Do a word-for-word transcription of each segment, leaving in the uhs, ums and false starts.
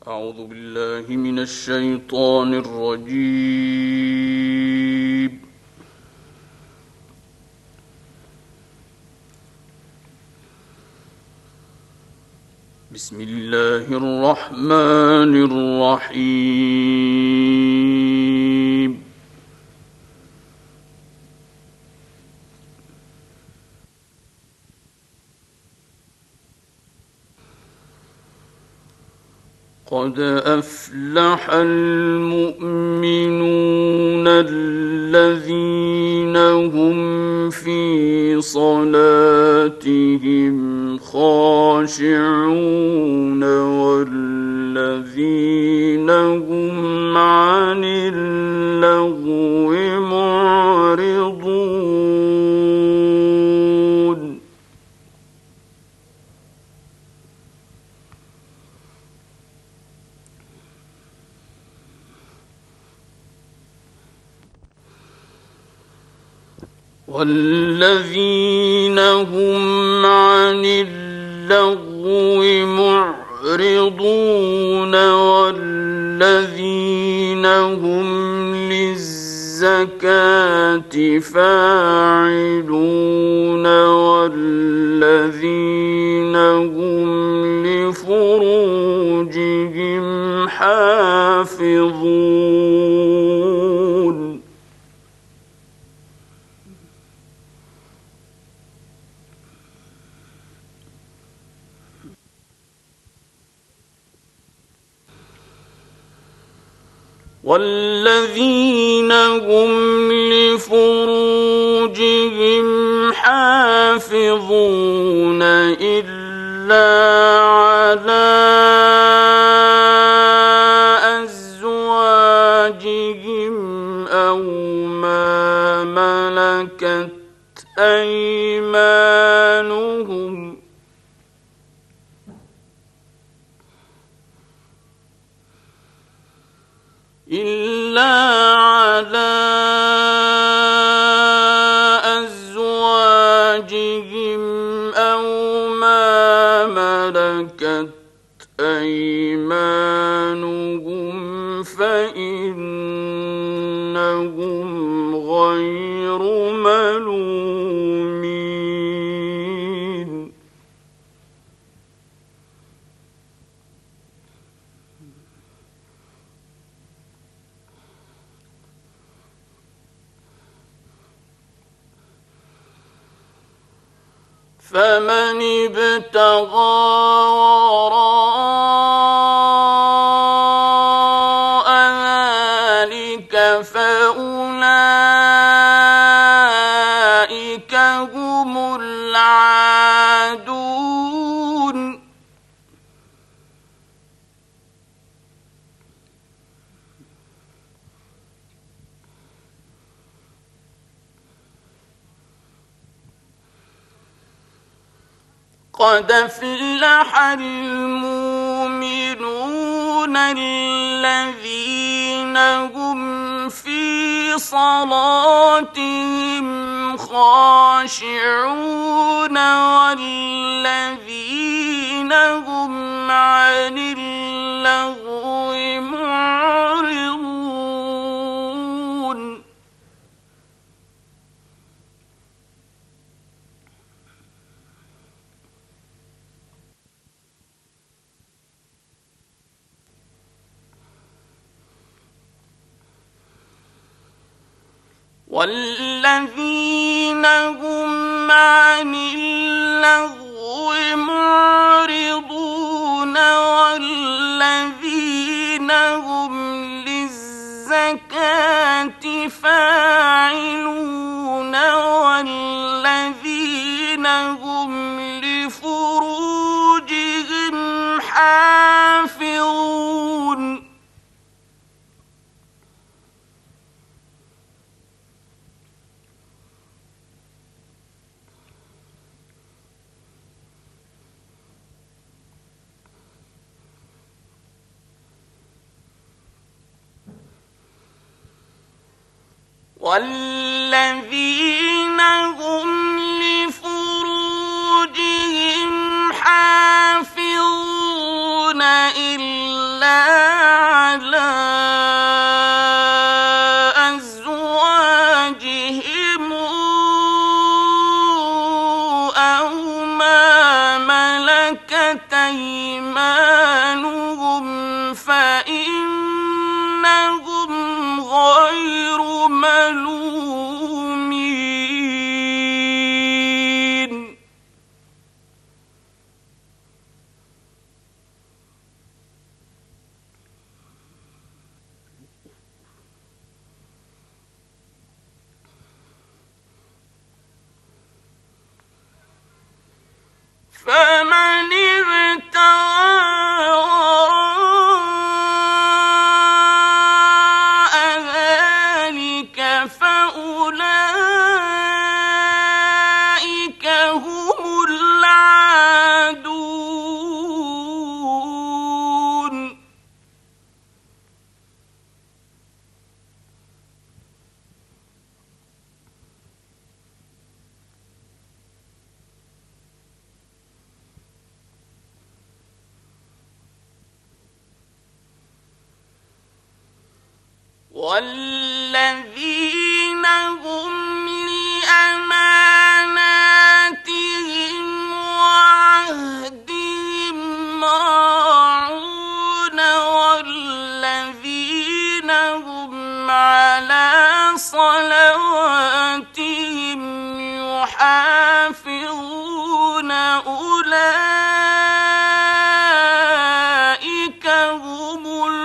أعوذ بالله من الشيطان الرجيم. بسم الله الرحمن الرحيم. قد أفلح المؤمنون الذين هم في صلاتهم خاشعون والذين هم عن اللغو معرضون. والذين هم عن اللغو معرضون والذين هم للزكاة فاعلون والذين هم لفروجهم حافظون. والذين هم لفروجهم حافظون إلا على أزواجهم أو ما ملكت أيمانهم إلا على أزواجهم أو ما ملكت أيمانهم فإنهم غير ملومين. فمن ابتغى وراء ذلك فأولئك هم العادون. قد أفلح المؤمنون الذين هم في صلاتهم خاشعون والذين هم عن اللغو معرضون. والذين هم عن اللغو معرضون والذين هم للزكاة فاعلون والذين هم لفروجهم حافظون. والذين هم لفروجهم حافظون إلا على أزواجهم أو ما ملكت أيمانهم فإنهم غير ملومين. فمن ابتغى وراء ذلك فأولئك هم العادون. والذين هم لأماناتهم وعهدهم راعون والذين هم على صلواتهم يحافظون أولئك هم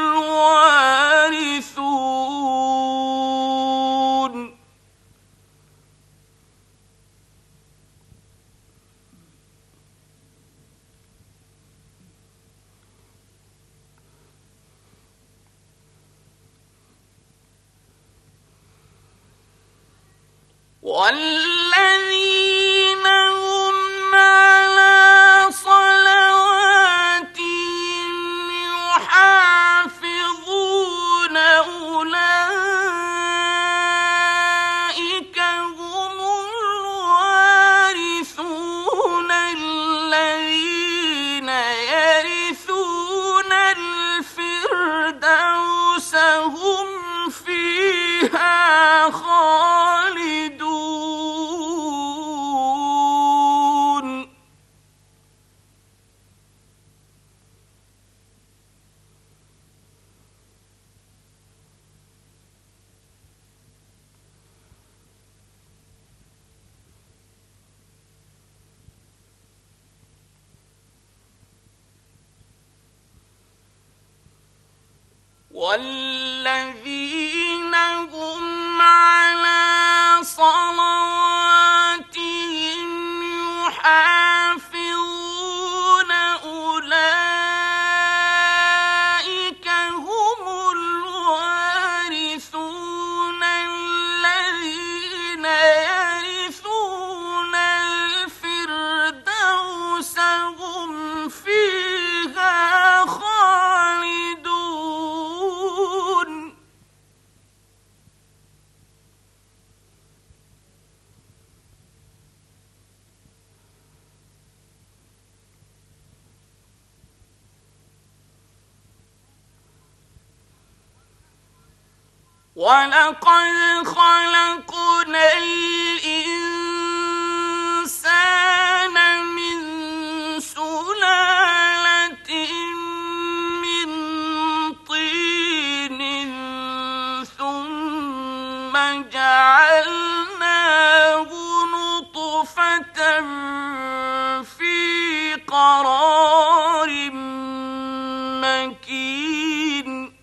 الوارثون. والذين هم على صلواتهم يحافظون أولئك هم الوارثون الذين يرثون الفردوس هم فيها خالدون. والذين هم على صلواتهم يحافظون أولئك هم الوارثون الذين يرثون الفردوس هم فيها خالدون. ولقد خلقنا الإنسان من سلالة من طين ثم جعلناه نطفة في قرار مكين.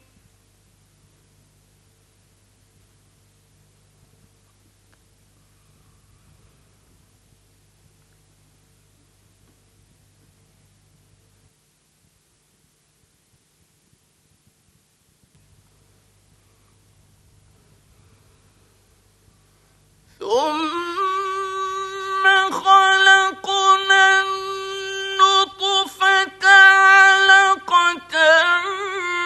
ثم خلقنا النطفة علقة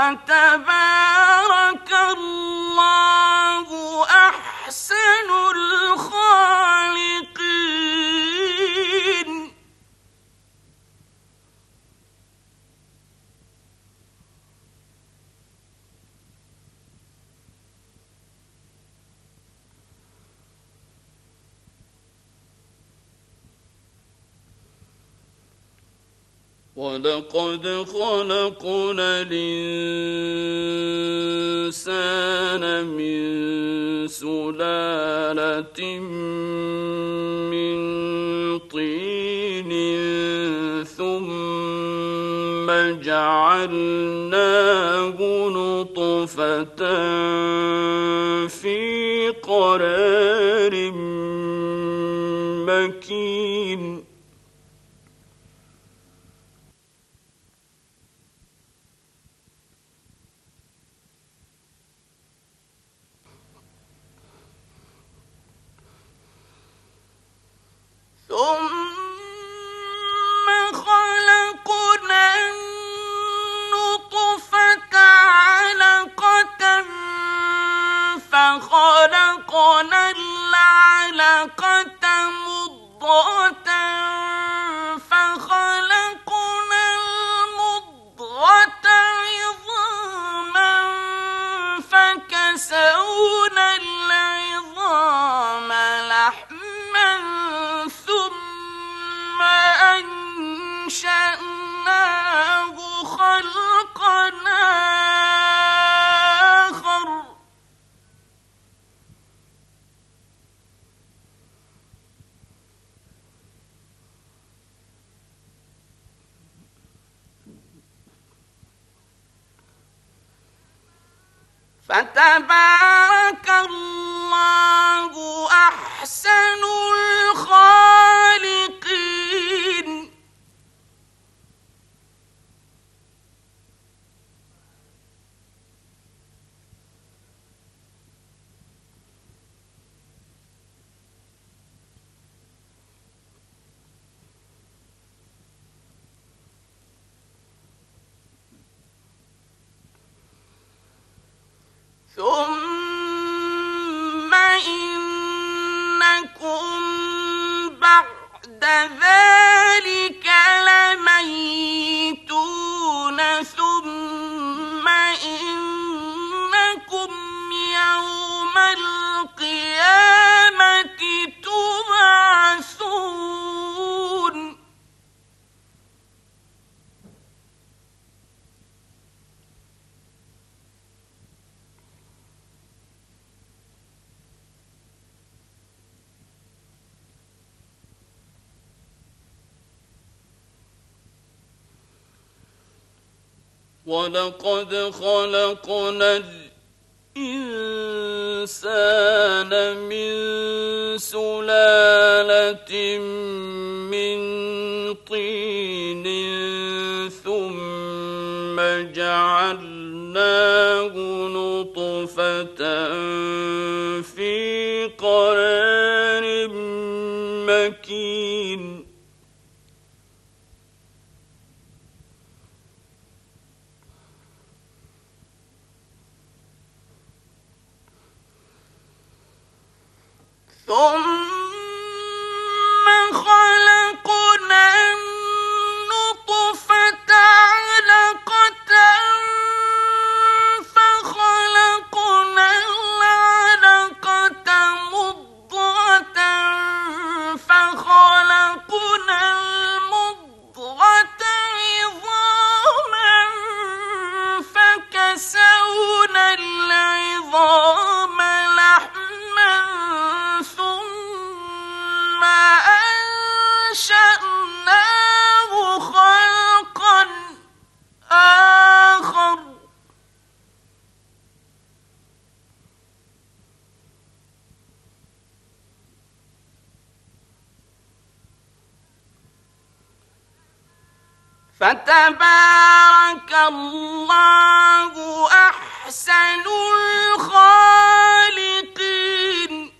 فتبارك الله أحسن الخالقين. ولقد خلقنا الإنسان من سلالة من طين ثم جعلناه نطفة في قرار مكين. ثم خلقنا النطفة علقة فخلقنا العلقة مضغة فخلقنا المضغة عظاما فكسونا العظام لحما ثم أنشأناه خلقا آخر. فتبارك الله أحسن الخالقين. ثم إنكم بعد ذلك لميتون ثم إنكم يوم القيامة تبعثون. ولقد خلقنا الإنسان من سلالة من طين ثم جعلناه نطفة في قرار مكين. ثم خلقنا النطفة علقة فخلقنا العلقة مضغة فخلقنا المضغة عظاما فكسونا العظام لحما ثم أنشأناه خلقا آخر. فتبارك الله أحسن الخالقين.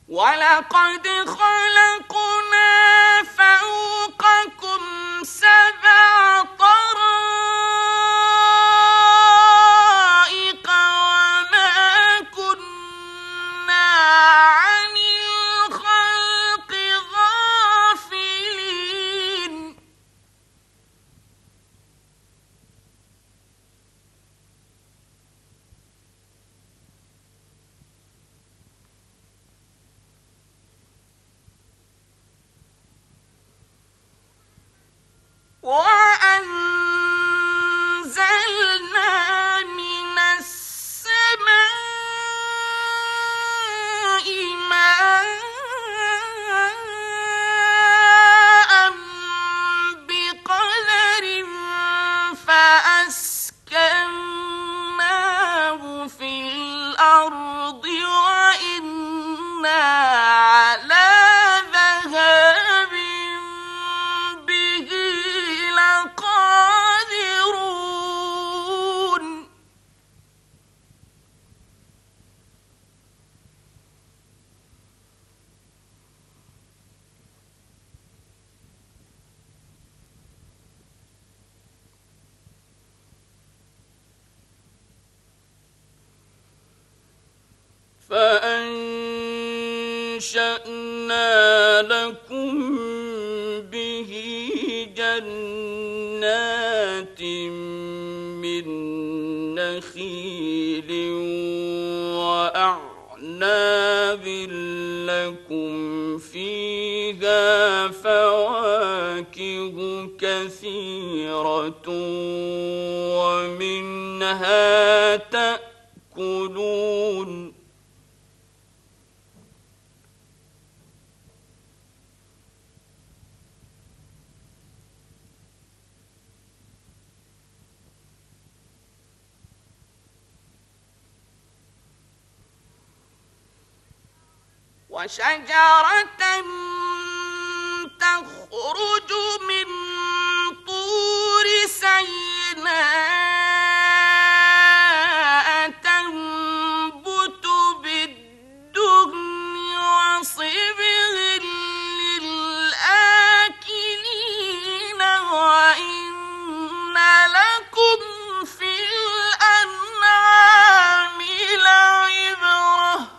ولقد خلقنا فوقكم سبع طرائق وما كنا عن الخلق غافلين وأنزلنا من السماء ماء بقدر فأسكناه في الأرض وإنا على ذهاب به لقادرون فأنشأنا لكم به جنات من نخيل وأعناب لكم فيها فواكه كثيرة ومنها تأكلون وشجرة تخرج من طور سيناء تنبت بالدهن وصبغ للآكلين وإن لكم في الأنعام لعبرة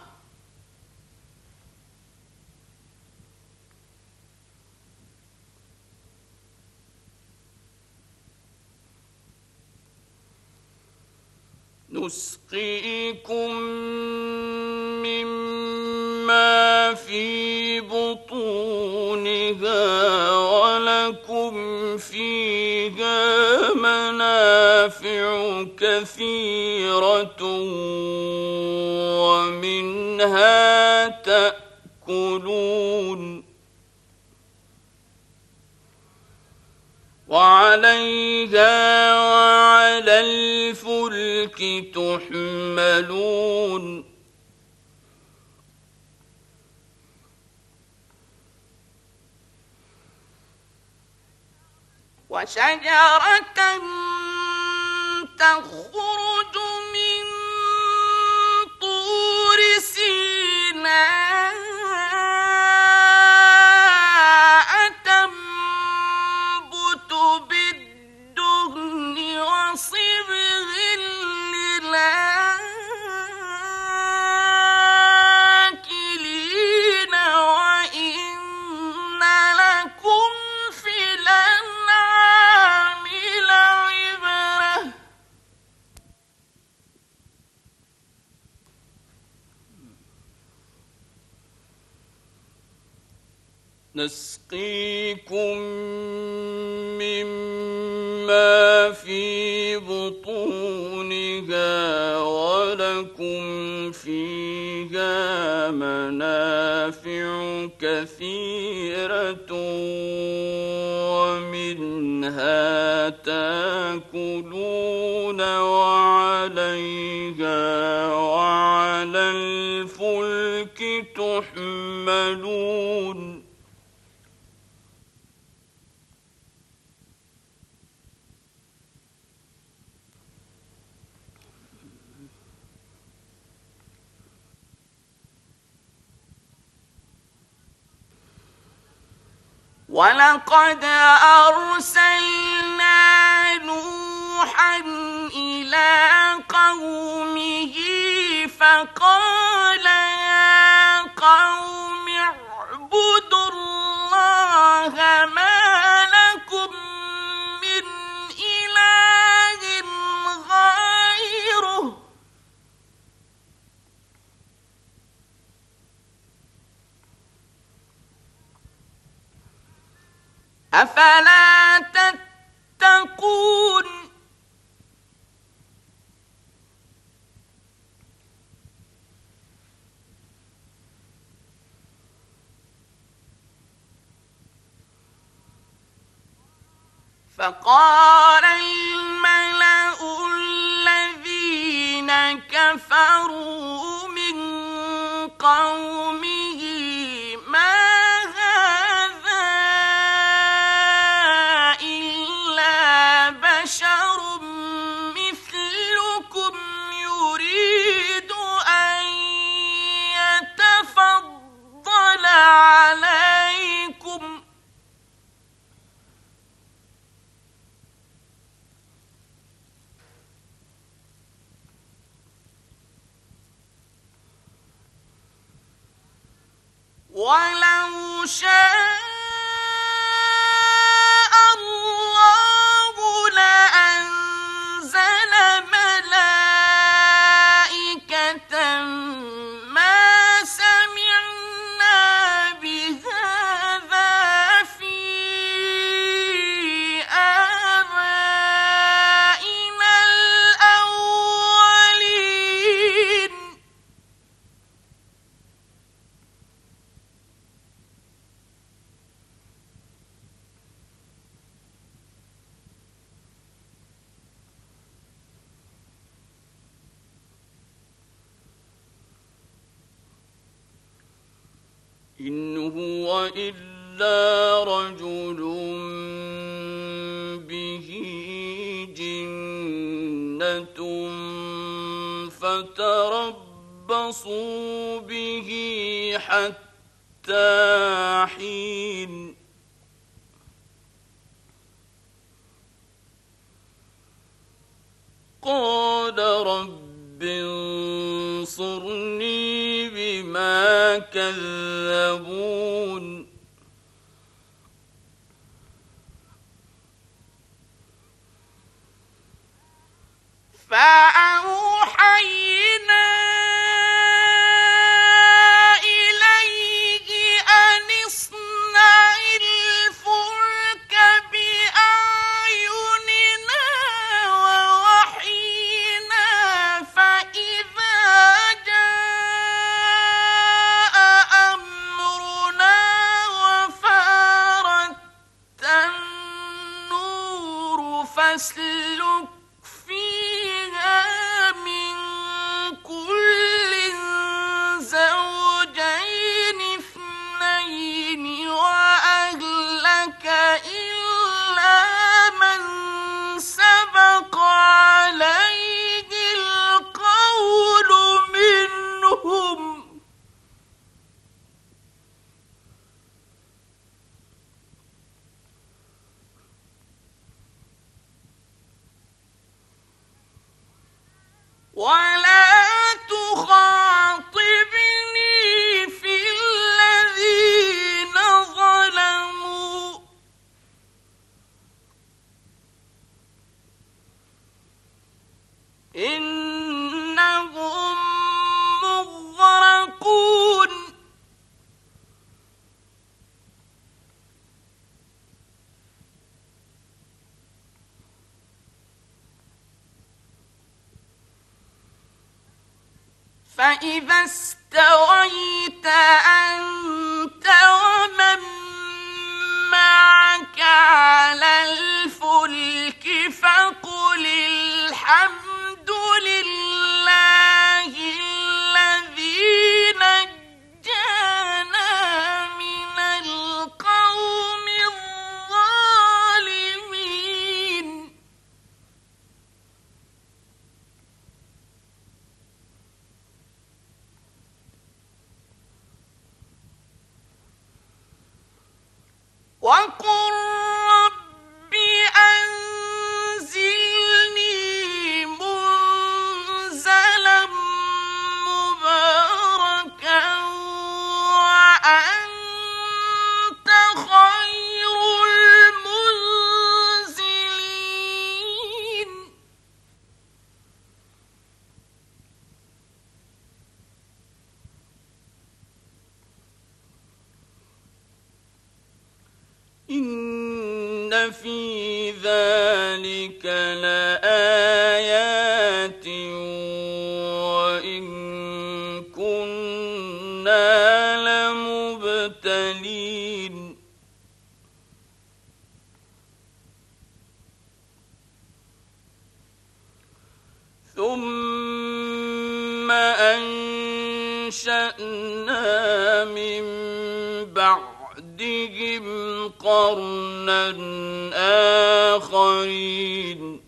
نسقيكم مما في بطونها ولكم فيها منافع كثيرة ومنها تأكلون وعليها وعلى الفلك تحملون وشجرة تخرج من طور سيناء تنبت بالدهن وصبغ للآكلين وإن لكم في الأنعام لعبرة نسقيكم مما في بطونها ولكم فيها منافع كثيرة ومنها تأكلون وعليها وعلى الفلك تحملون ولقد أرسلنا نوحا إلى قومه فقال يا قوم اعبدوا الله ما لكم من إله غيره أفلا تتقون فقال الملأ الذين كفروا من قومه ما هذا إلا بشر مثلكم يريد أن يتفضل عليكم ولو شاء الله لأنزل ملائكة ما سمعنا بهذا في آبائنا الأولين إن هو إلا رجل به جنة فتربصوا به حتى حين قال رب انصرني بما كذبون فأوحينا إليه أن اصنع الفلك بأعيننا ووحينا فإذا جاء أمرنا وفارت النور فاسلك فيها من كل زوجين اثنين وأهلك إلا من سبق عليه القول منهم ولا تخاطبني في الذين ظلموا إنهم مغرقون فإذا استويت أنت ومن معك على الفلك فقل الحمد لله الذي نجانا من القوم الظالمين وقل رب أنزلني منزلا مباركا وأنت خير المنزلين. إن في ذلك لآيات وإن كنا لمبتلين. ثم أنشأنا من بعدهم قرنا آخرين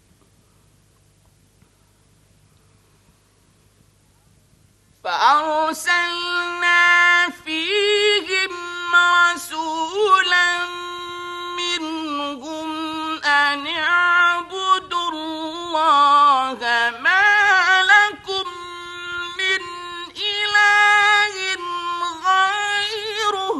فأرسلنا فيهم رسولا منهم أن اعبدوا الله ما لكم من إله غيره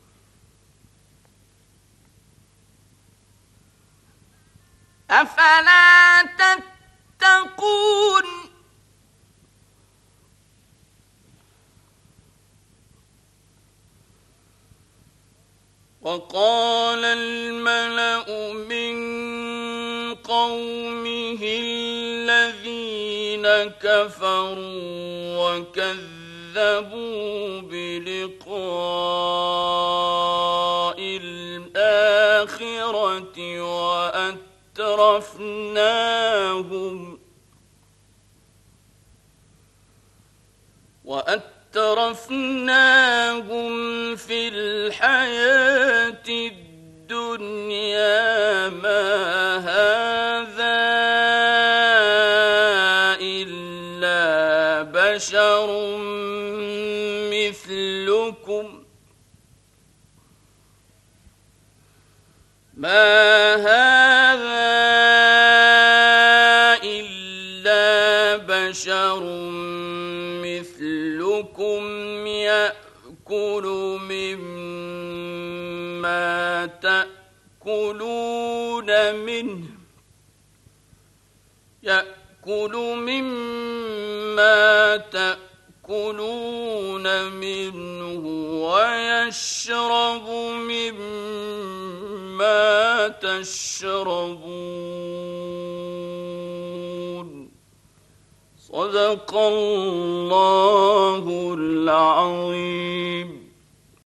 أفلا تتقون. وقال الملأ من قومه الذين كفروا وكذبوا بلقاء الآخرة وأترفناهم وأترفناهم في الحياة الدنيا ما هذا إلا بشر مثلكم ما هذا إلا بشر مثلكم يأكل مما تأكلون منه يأكل مما تأكلون منه ويشرب مما تشربون. صدق الله العظيم.